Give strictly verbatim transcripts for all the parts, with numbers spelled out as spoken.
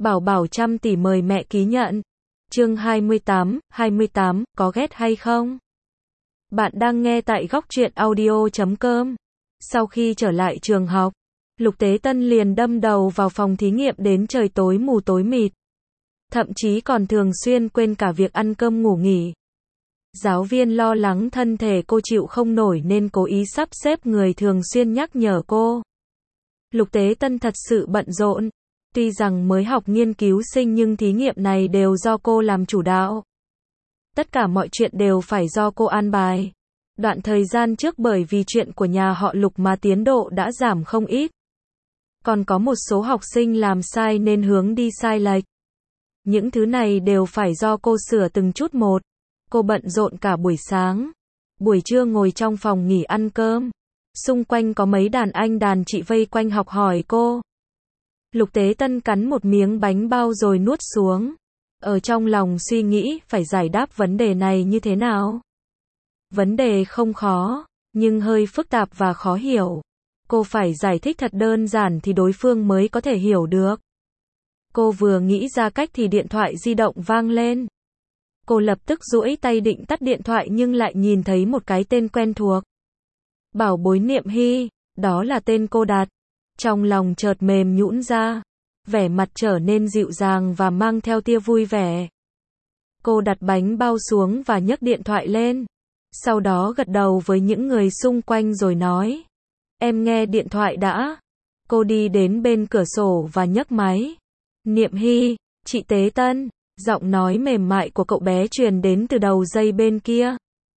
Bảo bảo trăm tỷ mời mẹ ký nhận. Chương hai mươi tám, hai mươi tám, có ghét hay không? Bạn đang nghe tại góc truyện audio chấm com. Sau khi trở lại trường học, Lục Tế Tân liền đâm đầu vào phòng thí nghiệm đến trời tối mù tối mịt. Thậm chí còn thường xuyên quên cả việc ăn cơm ngủ nghỉ. Giáo viên lo lắng thân thể cô chịu không nổi nên cố ý sắp xếp người thường xuyên nhắc nhở cô. Lục Tế Tân thật sự bận rộn. Tuy rằng mới học nghiên cứu sinh nhưng thí nghiệm này đều do cô làm chủ đạo. Tất cả mọi chuyện đều phải do cô an bài. Đoạn thời gian trước bởi vì chuyện của nhà họ Lục mà tiến độ đã giảm không ít. Còn có một số học sinh làm sai nên hướng đi sai lệch. Những thứ này đều phải do cô sửa từng chút một. Cô bận rộn cả buổi sáng. Buổi trưa ngồi trong phòng nghỉ ăn cơm. Xung quanh có mấy đàn anh đàn chị vây quanh học hỏi cô. Lục Tế Tân cắn một miếng bánh bao rồi nuốt xuống. Ở trong lòng suy nghĩ phải giải đáp vấn đề này như thế nào. Vấn đề không khó, nhưng hơi phức tạp và khó hiểu. Cô phải giải thích thật đơn giản thì đối phương mới có thể hiểu được. Cô vừa nghĩ ra cách thì điện thoại di động vang lên. Cô lập tức duỗi tay định tắt điện thoại nhưng lại nhìn thấy một cái tên quen thuộc. Bảo bối Niệm Hy, đó là tên cô đặt. Trong lòng chợt mềm nhũn ra, vẻ mặt trở nên dịu dàng và mang theo tia vui vẻ. Cô đặt bánh bao xuống và nhấc điện thoại lên. Sau đó gật đầu với những người xung quanh rồi nói. Em nghe điện thoại đã. Cô đi đến bên cửa sổ và nhấc máy. Niệm Hy, chị Tế Tân, giọng nói mềm mại của cậu bé truyền đến từ đầu dây bên kia.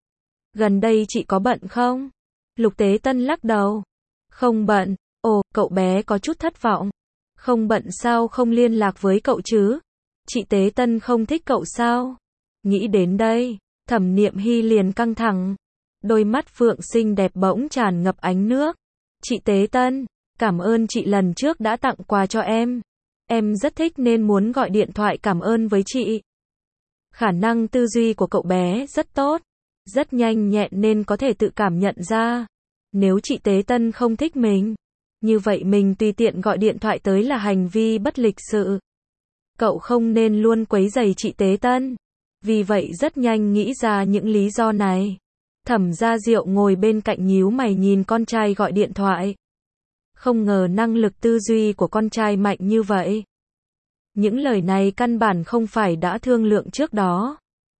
Gần đây chị có bận không? Lục Tế Tân lắc đầu. Không bận. Ồ, cậu bé có chút thất vọng. Không bận sao không liên lạc với cậu chứ? Chị Tế Tân không thích cậu sao? Nghĩ đến đây, Thẩm Niệm Hy liền căng thẳng. Đôi mắt phượng xinh đẹp bỗng tràn ngập ánh nước. Chị Tế Tân, cảm ơn chị lần trước đã tặng quà cho em. Em rất thích nên muốn gọi điện thoại cảm ơn với chị. Khả năng tư duy của cậu bé rất tốt, rất nhanh nhẹn nên có thể tự cảm nhận ra. Nếu chị Tế Tân không thích mình, như vậy mình tùy tiện gọi điện thoại tới là hành vi bất lịch sự. Cậu không nên luôn quấy rầy chị Tế Tân. Vì vậy rất nhanh nghĩ ra những lý do này. Thẩm Gia Diệu ngồi bên cạnh nhíu mày nhìn con trai gọi điện thoại. Không ngờ năng lực tư duy của con trai mạnh như vậy. Những lời này căn bản không phải đã thương lượng trước đó.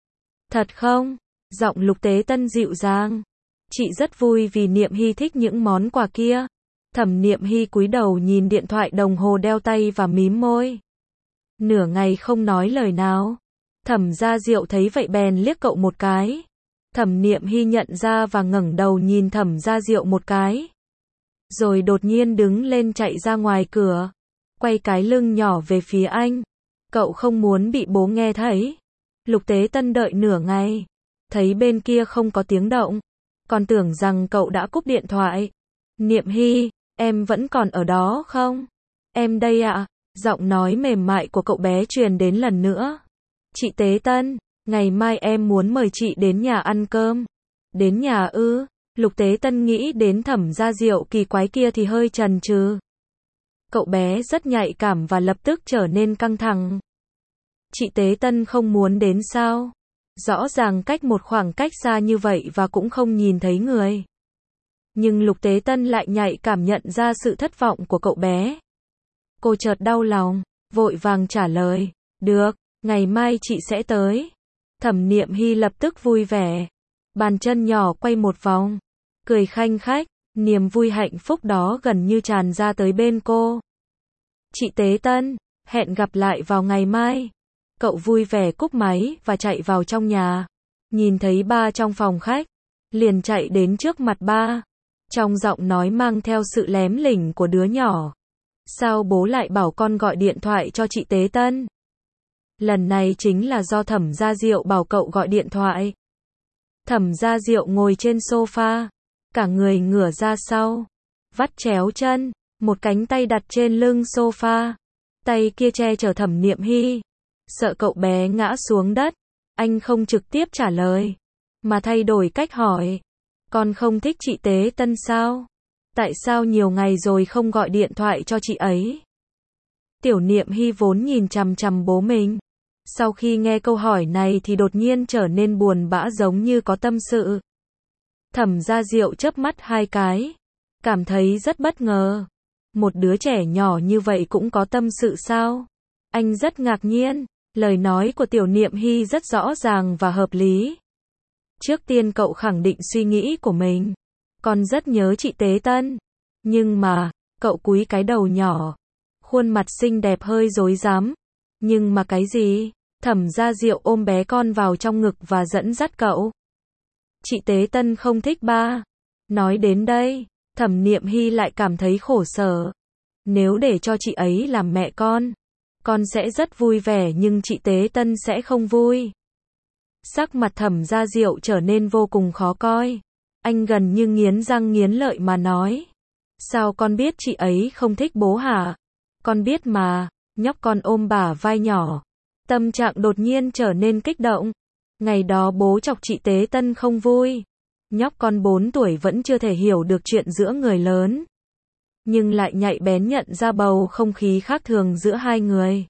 Thật không? Giọng Lục Tế Tân dịu dàng. Chị rất vui vì Niệm Hy thích những món quà kia. Thẩm Niệm Hy cúi đầu nhìn điện thoại đồng hồ đeo tay và mím môi. Nửa ngày không nói lời nào. Thẩm Gia Diệu thấy vậy bèn liếc cậu một cái. Thẩm Niệm Hy nhận ra và ngẩng đầu nhìn Thẩm Gia Diệu một cái. Rồi đột nhiên đứng lên chạy ra ngoài cửa. Quay cái lưng nhỏ về phía anh. Cậu không muốn bị bố nghe thấy. Lục Tế Tân đợi nửa ngày. Thấy bên kia không có tiếng động. Còn tưởng rằng cậu đã cúp điện thoại. Niệm Hy, em vẫn còn ở đó không? Em đây ạ. Giọng nói mềm mại của cậu bé truyền đến lần nữa. Chị Tế Tân, ngày mai em muốn mời chị đến nhà ăn cơm. Đến nhà ư? Lục Tế Tân nghĩ đến Thẩm Gia Diệu kỳ quái kia thì hơi chần chừ. Cậu bé rất nhạy cảm và lập tức trở nên căng thẳng. Chị Tế Tân không muốn đến sao? Rõ ràng cách một khoảng cách xa như vậy và cũng không nhìn thấy người. Nhưng Lục Tế Tân lại nhạy cảm nhận ra sự thất vọng của cậu bé. Cô chợt đau lòng, vội vàng trả lời. Được, ngày mai chị sẽ tới. Thẩm Niệm Hy lập tức vui vẻ. Bàn chân nhỏ quay một vòng. Cười khanh khách, niềm vui hạnh phúc đó gần như tràn ra tới bên cô. Chị Tế Tân, hẹn gặp lại vào ngày mai. Cậu vui vẻ cúp máy và chạy vào trong nhà. Nhìn thấy ba trong phòng khách, liền chạy đến trước mặt ba. Trong giọng nói mang theo sự lém lỉnh của đứa nhỏ. Sao bố lại bảo con gọi điện thoại cho chị Tế Tân? Lần này chính là do Thẩm Gia Diệu bảo cậu gọi điện thoại. Thẩm Gia Diệu ngồi trên sofa, cả người ngửa ra sau, vắt chéo chân, một cánh tay đặt trên lưng sofa, tay kia che chở Thẩm Niệm Hy. Sợ cậu bé ngã xuống đất, anh không trực tiếp trả lời, mà thay đổi cách hỏi. Con không thích chị Tế Tân sao? Tại sao nhiều ngày rồi không gọi điện thoại cho chị ấy? Tiểu Niệm Hy vốn nhìn chằm chằm bố mình. Sau khi nghe câu hỏi này thì đột nhiên trở nên buồn bã giống như có tâm sự. Thẩm Gia Diệu chớp mắt hai cái. Cảm thấy rất bất ngờ. Một đứa trẻ nhỏ như vậy cũng có tâm sự sao? Anh rất ngạc nhiên. Lời nói của Tiểu Niệm Hy rất rõ ràng và hợp lý. Trước tiên cậu khẳng định suy nghĩ của mình. Con rất nhớ chị Tế Tân. Nhưng mà, cậu cúi cái đầu nhỏ. Khuôn mặt xinh đẹp hơi rối rắm. Nhưng mà cái gì? Thẩm Gia Diệu ôm bé con vào trong ngực và dẫn dắt cậu. Chị Tế Tân không thích ba. Nói đến đây, Thẩm Niệm Hy lại cảm thấy khổ sở. Nếu để cho chị ấy làm mẹ con, con sẽ rất vui vẻ nhưng chị Tế Tân sẽ không vui. Sắc mặt Thẩm Gia Diệu trở nên vô cùng khó coi. Anh gần như nghiến răng nghiến lợi mà nói. Sao con biết chị ấy không thích bố hả? Con biết mà. Nhóc con ôm bả vai nhỏ. Tâm trạng đột nhiên trở nên kích động. Ngày đó bố chọc chị Tế Tân không vui. Nhóc con bốn tuổi vẫn chưa thể hiểu được chuyện giữa người lớn. Nhưng lại nhạy bén nhận ra bầu không khí khác thường giữa hai người.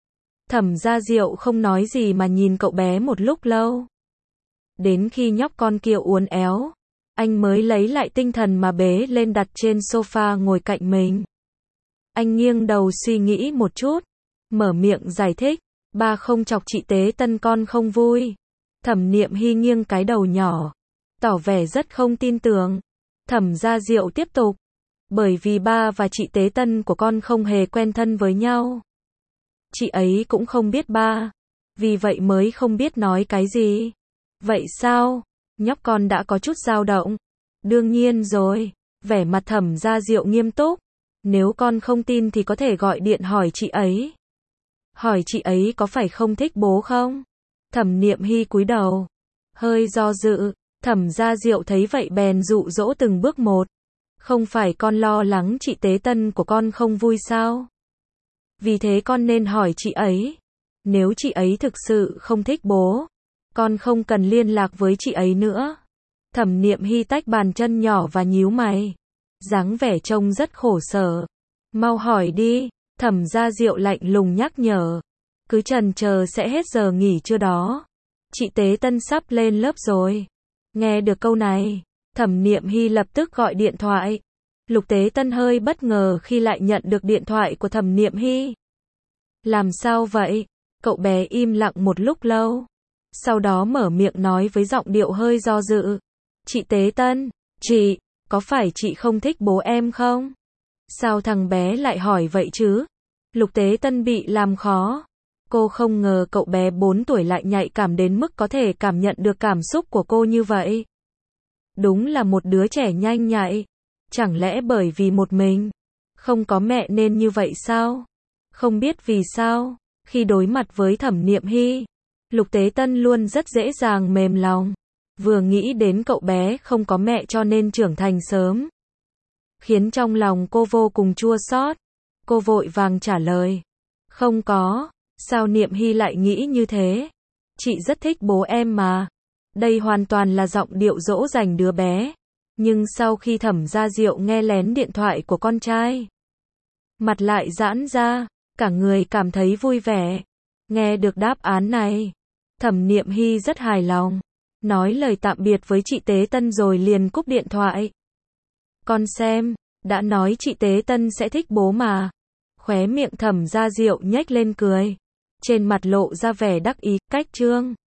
Thẩm Gia Diệu không nói gì mà nhìn cậu bé một lúc lâu. Đến khi nhóc con kia uốn éo, anh mới lấy lại tinh thần mà bế lên đặt trên sofa ngồi cạnh mình. Anh nghiêng đầu suy nghĩ một chút, mở miệng giải thích, ba không chọc chị Tế Tân con không vui. Thẩm Niệm Hy nghiêng cái đầu nhỏ, tỏ vẻ rất không tin tưởng. Thẩm Gia Diệu tiếp tục, bởi vì ba và chị Tế Tân của con không hề quen thân với nhau. Chị ấy cũng không biết ba, vì vậy mới không biết nói cái gì. Vậy sao? Nhóc con đã có chút dao động. Đương nhiên rồi, vẻ mặt Thẩm Gia Diệu nghiêm túc. Nếu con không tin thì có thể gọi điện hỏi chị ấy. Hỏi chị ấy có phải không thích bố không? Thẩm Niệm Hy cúi đầu, hơi do dự. Thẩm Gia Diệu thấy vậy bèn dụ dỗ từng bước một. Không phải con lo lắng chị Tế Tân của con không vui sao? Vì thế con nên hỏi chị ấy. Nếu chị ấy thực sự không thích bố, con không cần liên lạc với chị ấy nữa. Thẩm Niệm Hy tách bàn chân nhỏ và nhíu mày. Dáng vẻ trông rất khổ sở. Mau hỏi đi, Thẩm Gia Diệu lạnh lùng nhắc nhở. Cứ chần chờ sẽ hết giờ nghỉ trưa đó. Chị Tế Tân sắp lên lớp rồi. Nghe được câu này, Thẩm Niệm Hy lập tức gọi điện thoại. Lục Tế Tân hơi bất ngờ khi lại nhận được điện thoại của Thẩm Niệm Hy. Làm sao vậy? Cậu bé im lặng một lúc lâu. Sau đó mở miệng nói với giọng điệu hơi do dự. Chị Tế Tân, chị, có phải chị không thích bố em không? Sao thằng bé lại hỏi vậy chứ? Lục Tế Tân bị làm khó. Cô không ngờ cậu bé bốn tuổi lại nhạy cảm đến mức có thể cảm nhận được cảm xúc của cô như vậy. Đúng là một đứa trẻ nhanh nhạy. Chẳng lẽ bởi vì một mình, không có mẹ nên như vậy sao? Không biết vì sao, khi đối mặt với Thẩm Niệm Hy, Lục Tế Tân luôn rất dễ dàng mềm lòng. Vừa nghĩ đến cậu bé không có mẹ cho nên trưởng thành sớm, khiến trong lòng cô vô cùng chua xót. Cô vội vàng trả lời. Không có, sao Niệm Hy lại nghĩ như thế? Chị rất thích bố em mà. Đây hoàn toàn là giọng điệu dỗ dành đứa bé. Nhưng sau khi Thẩm Gia Diệu nghe lén điện thoại của con trai, mặt lại giãn ra, cả người cảm thấy vui vẻ. Nghe được đáp án này, Thẩm Niệm Hy rất hài lòng, nói lời tạm biệt với chị Tế Tân rồi liền cúp điện thoại. Con xem, đã nói chị Tế Tân sẽ thích bố mà. Khóe miệng Thẩm Gia Diệu nhếch lên cười, trên mặt lộ ra vẻ đắc ý. Cách chương